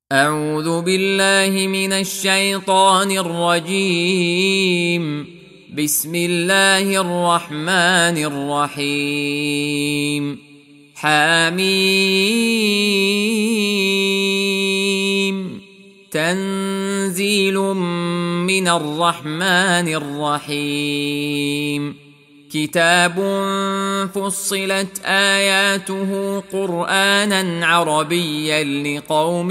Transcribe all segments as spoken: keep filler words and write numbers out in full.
أعوذ بالله من الشيطان الرجيم. بسم الله الرحمن الرحيم. حميم. تنزيل من الرحمن الرحيم. كتاب فصلت آياته قرآنا عربيا لقوم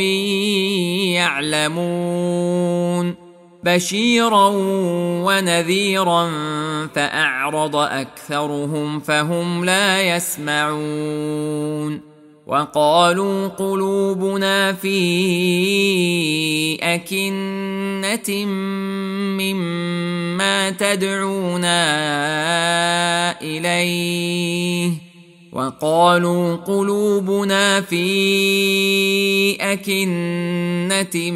يعلمون بشيرا ونذيرا فأعرض أكثرهم فهم لا يسمعون. وقالوا قلوبنا في أكنة مما تدعونا إليه وقالوا قلوبنا في أكنة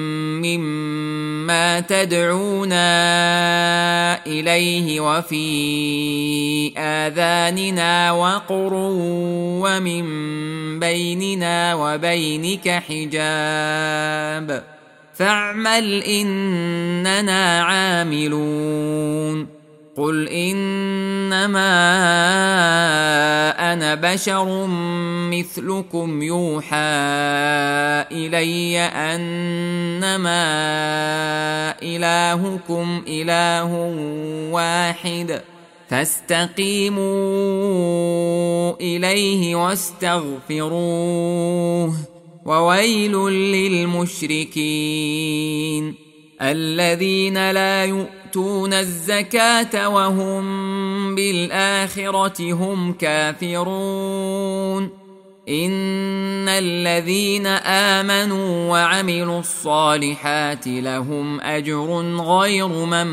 مما تدعونا إليه وفي آذاننا وقر ومن بيننا وبينك حجاب فاعمل إننا عاملون. قل إنما أنا بشر مثلكم يوحى إلي أنما إلهكم إله واحد فاستقيموا إليه واستغفروه وويل للمشركين الذين لا يؤتون الزكاة وهم بالآخرة هم كافرون. إن الذين آمنوا وعملوا الصالحات لهم أجر غير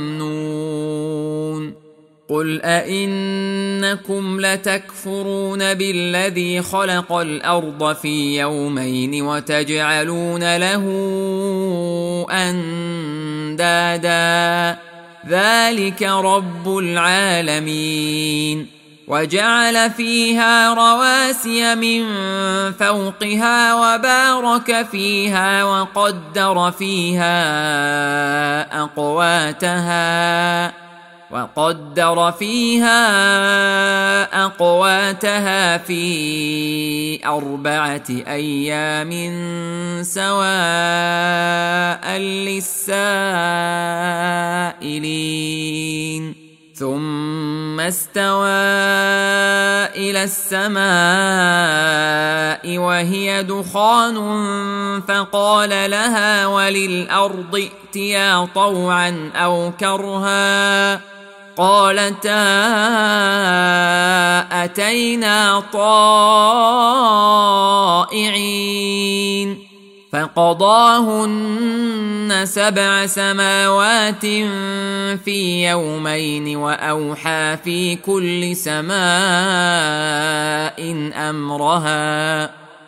ممنون. قل أئنكم لتكفرون بالذي خلق الأرض في يومين وتجعلون له أندادا ذلك رب العالمين. وجعل فيها رواسي من فوقها وبارك فيها وقدر فيها أقواتها وقدر فيها أقواتها في أربعة أيام سواء للسائلين. ثم استوى إلى السماء وهي دخان فقال لها وللأرض ائتيا طوعا أو كرها قالتا أتينا طائعين. فقضاهن سبع سماوات في يومين وأوحى في كل سماء أمرها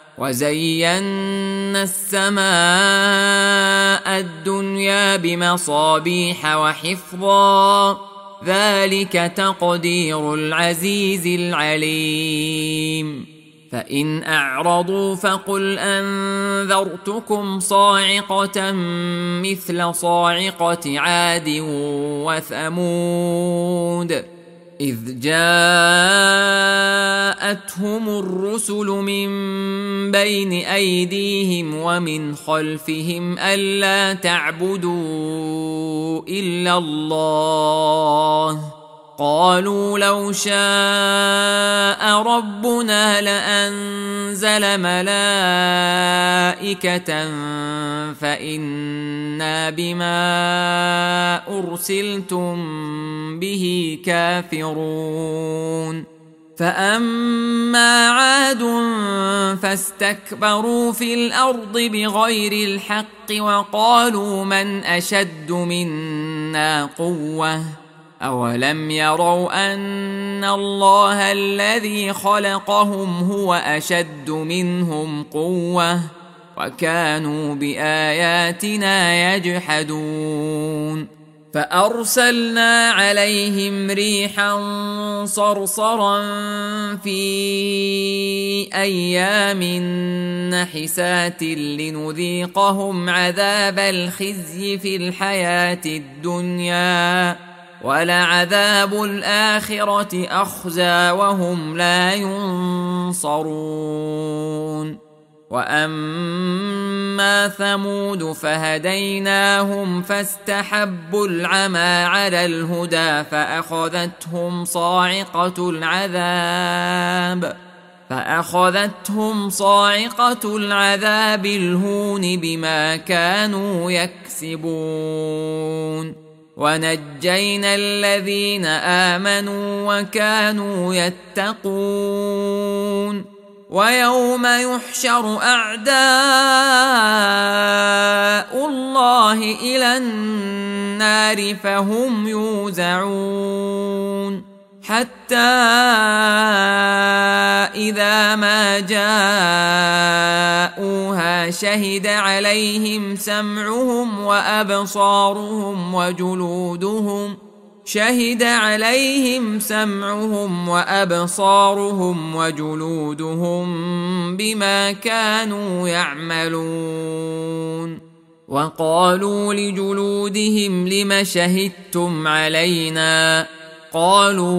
وزينا السماء الدنيا بمصابيح وحفظا ذلك تقدير العزيز العليم. فإن أعرضوا فقل أنذرتكم صاعقة مثل صاعقة عاد وثمود إذ جاءتهم الرسل من بين أيديهم ومن خلفهم ألا تعبدوا إلا الله قالوا لو شاء ربنا لأنزل ملائكة فإنا بما أرسلتم به كافرون. فأما عاد فاستكبروا في الأرض بغير الحق وقالوا من أشد منا قوة أولم يروا أن الله الذي خلقهم هو أشد منهم قوة وكانوا بآياتنا يجحدون. فأرسلنا عليهم ريحا صرصرا في أيام نحسات لنذيقهم عذاب الخزي في الحياة الدنيا ولعذاب الآخرة أخزى وهم لا ينصرون. وأما ثمود فهديناهم فاستحبوا العمى على الهدى فأخذتهم صاعقة العذاب فأخذتهم صاعقة العذاب الهون بما كانوا يكسبون. ونجينا الذين آمنوا وكانوا يتقون. ويوم يحشر أعداء الله إلى النار فهم يوزعون حتى إذا ما جاءوها شهد عليهم سمعهم وأبصارهم وجلودهم شهد عليهم سمعهم وأبصارهم وجلودهم بما كانوا يعملون. وقالوا لجلودهم لم شهدتم علينا قالوا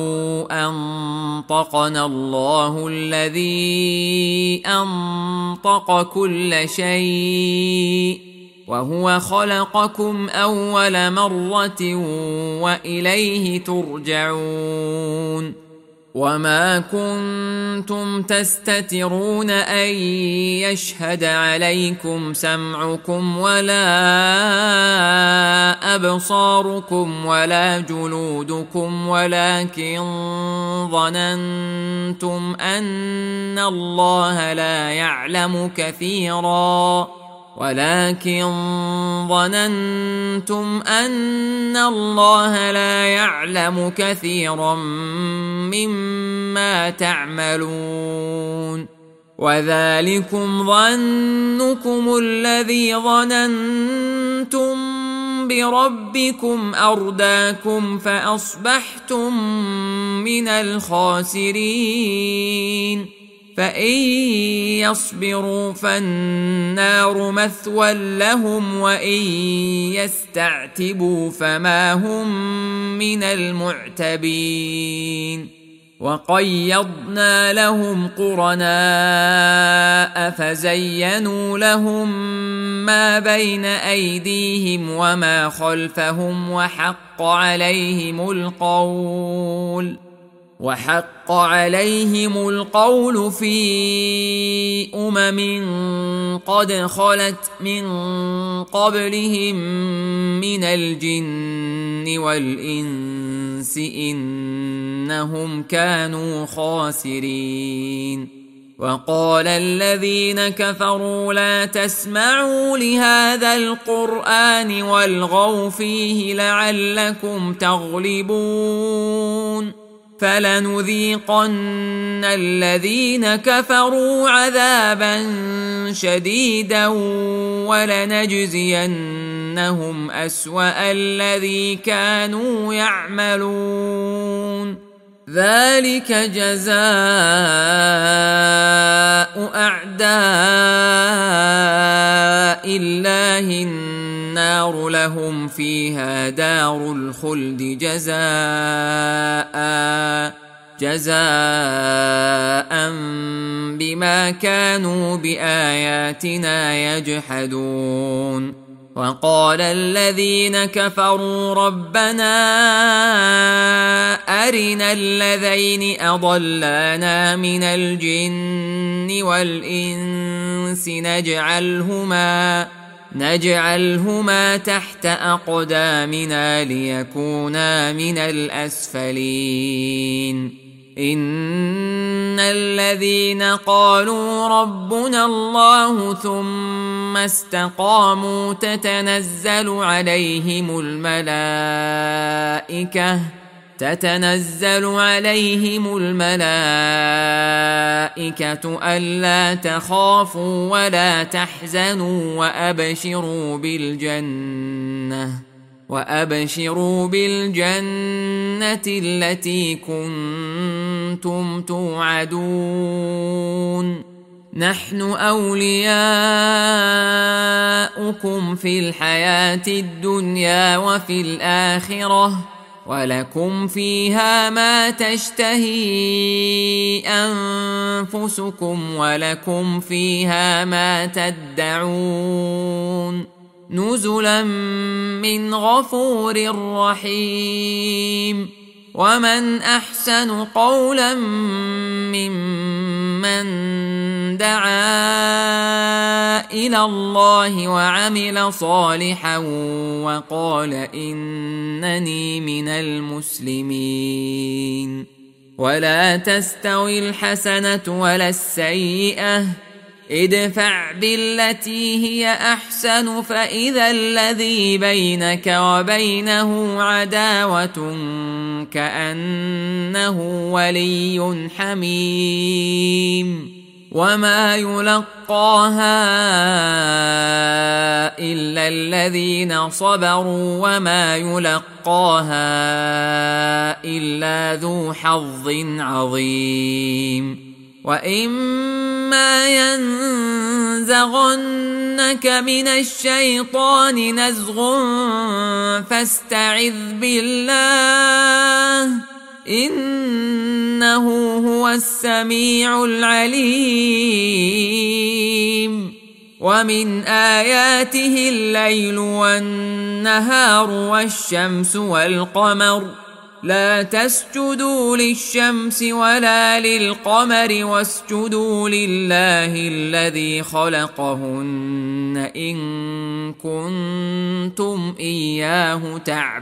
أنطقنا الله الذي أنطق كل شيء وهو خلقكم أول مرة وإليه ترجعون. وما كنتم تستترون أن يشهد عليكم سمعكم ولا أبصاركم ولا جلودكم ولكن ظننتم أن الله لا يعلم كثيراً ولكن ظننتم أن الله لا يعلم كثيرا مما تعملون. وذلكم ظنكم الذي ظننتم بربكم أرداكم فأصبحتم من الخاسرين. فإن يصبروا فالنار مثوى لهم وإن يستعتبوا فما هم من المعتبين. وقيضنا لهم قرناء فزينوا لهم ما بين أيديهم وما خلفهم وحق عليهم القول وحق عليهم القول في أمم قد خلت من قبلهم من الجن والإنس إنهم كانوا خاسرين. وقال الذين كفروا لا تسمعوا لهذا القرآن والغوا فيه لعلكم تغلبون. فلنذيقن الذين كفروا عذابا شديدا ولنجزينهم أسوأ الذي كانوا يعملون. ذلك جزاء أعداء الله النار لهم فيها دار الخلد جزاء جزاء بما كانوا بآياتنا يجحدون. وقال الذين كفروا ربنا أرنا الذين أضلانا من الجن والإنس نجعلهما نجعلهما تحت أقدامنا ليكونا من الأسفلين. إن الذين قالوا ربنا الله ثم استقاموا تتنزل عليهم الملائكة تتنزل عليهم الملائكة ألا تخافوا ولا تحزنوا وأبشروا بالجنة وأبشروا بالجنة التي كنتم توعدون نحن أولياؤكم في الحياة الدنيا وفي الآخرة ولكم فيها ما تشتهي أنفسكم ولكم فيها ما تدعون نزلا من غفور رحيم ومن أحسن قولا ممن دعا إلى الله وعمل صالحا وقال إنني من المسلمين ولا تستوي الحسنة ولا السيئة ادفع بالتي هي أحسن فإذا الذي بينك وبينه عداوة كأنه ولي حميم وما يلقاها إلا الذين صبروا وما يلقاها إلا ذو حظ عظيم وإما ينزغنك من الشيطان نزغ فاستعذ بالله إنه هو السميع العليم ومن آياته الليل والنهار والشمس والقمر لا تسجدوا للشمس ولا للقمر واسجدوا لله الذي خلقهن إن كنتم إياه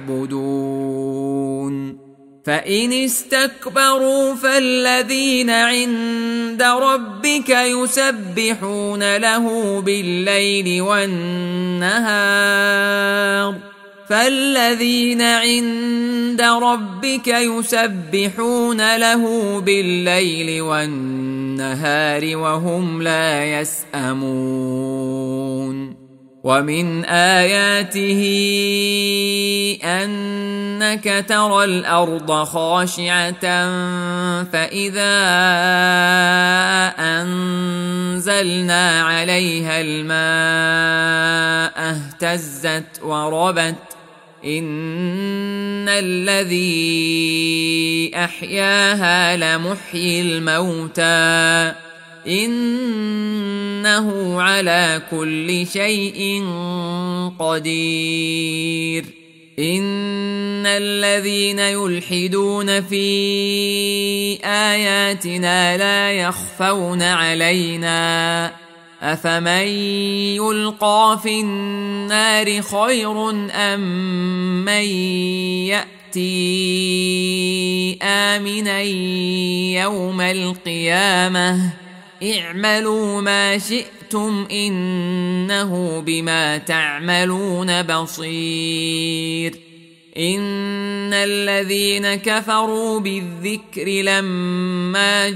تعبدون فإن استكبروا فالذين عند ربك يسبحون له بالليل والنهار فالذين عند ربك يسبحون له بالليل والنهار وهم لا يسأمون ومن آياته أنك ترى الأرض خاشعة فإذا أنزلنا عليها الماء اهتزت وربت إن الذي أحياها لمحيي الموتى إنه على كل شيء قدير إن الذين يلحدون في آياتنا لا يخفون علينا أفمن يلقى في النار خير أم من يأتي آمنا يوم القيامة اعملوا ما شئتم إنه بما تعملون بصير إن الذين كفروا بالذكر لما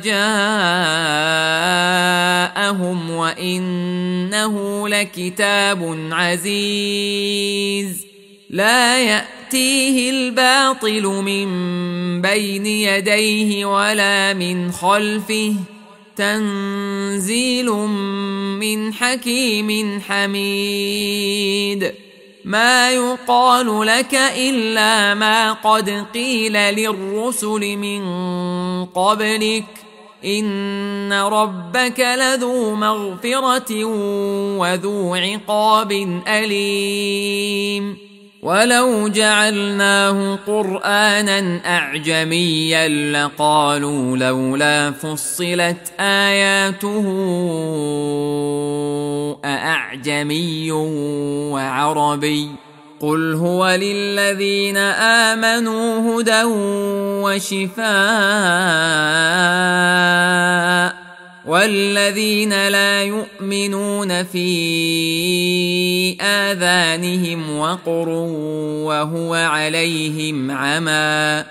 جاءهم وإنه لكتاب عزيز لا يأتيه الباطل من بين يديه ولا من خلفه تنزيل من حكيم حميد ما يقال لك إلا ما قد قيل للرسل من قبلك إن ربك لذو مغفرة وذو عقاب أليم ولو جعلناه قرآنا أعجميا لقالوا لولا فصلت آياته أأعجمي وعربي قل هو للذين آمنوا هدى وشفاء والذين لا يؤمنون في آذانهم وقر وهو عليهم عمى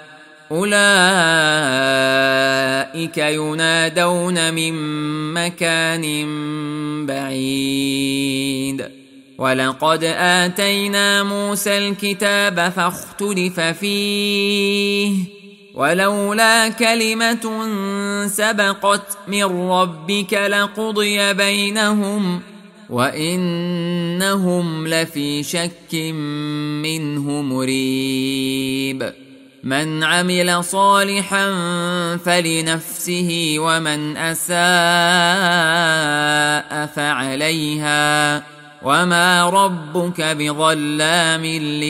أولئك ينادون من مكان بعيد ولقد آتينا موسى الكتاب فاختلف فيه ولولا كلمة سبقت من ربك لقضي بينهم وإنهم لفي شك منه مريب من عمل صالحا فلنفسه ومن أساء فعليها وما ربك بظلام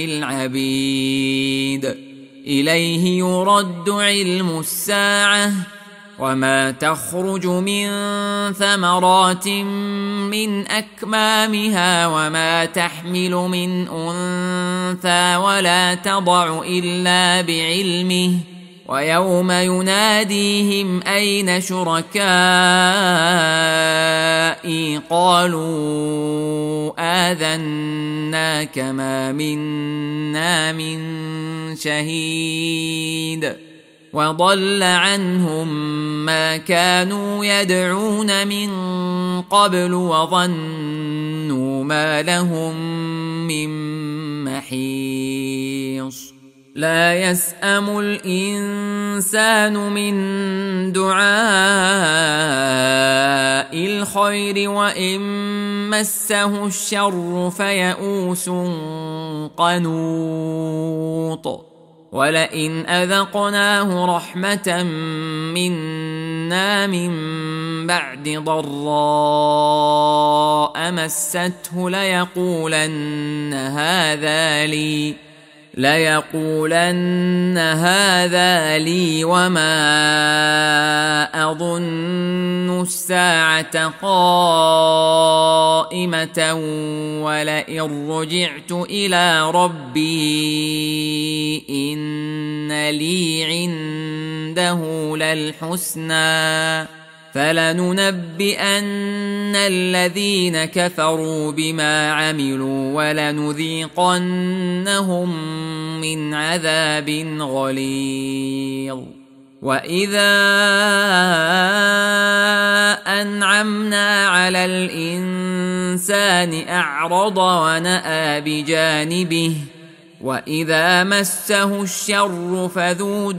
للعبيد إليه يرد علم الساعة وما تخرج من ثمرات من أكمامها وما تحمل من أنثى ولا تضع إلا بعلمه ويوم يناديهم أين شركائي قالوا آذناك ما منا من شهيد وضل عنهم ما كانوا يدعون من قبل وظنوا ما لهم من محيص لا يسأم الإنسان من دعاء الخير وإن مسه الشر فيئوس قنوط ولئن أذقناه رحمة منا من بعد ضراء مسته ليقولن هذا لي ليقولن هذا لي وما أظن الساعة قائمة ولئن رجعت إلى ربي إن لي عنده للحسنى فلننبئن الذين كفروا بما عملوا ولنذيقنهم من عذاب غليظ وإذا أنعمنا على الإنسان أعرض ونأى بجانبه وإذا مسه الشر فذو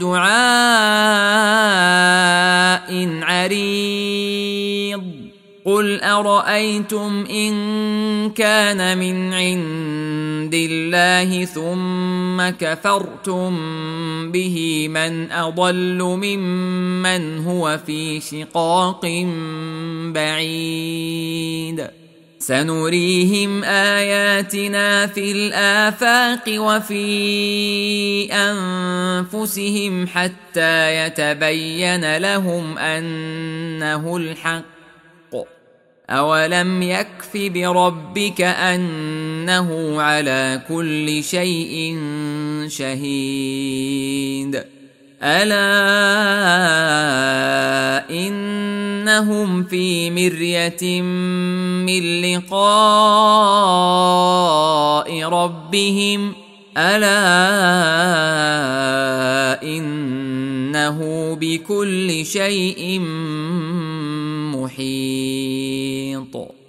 دعاء عريض قل أرأيتم إن كان من عند الله ثم كفرتم به من أضل ممن هو في شقاق بعيد سنريهم آياتنا في الآفاق وفي أنفسهم حتى يتبين لهم أنه الحق أولم يكف بربك أنه على كل شيء شهيد ألا إنهم في مرية من لقاء ربهم ألا إنه بكل شيء محيط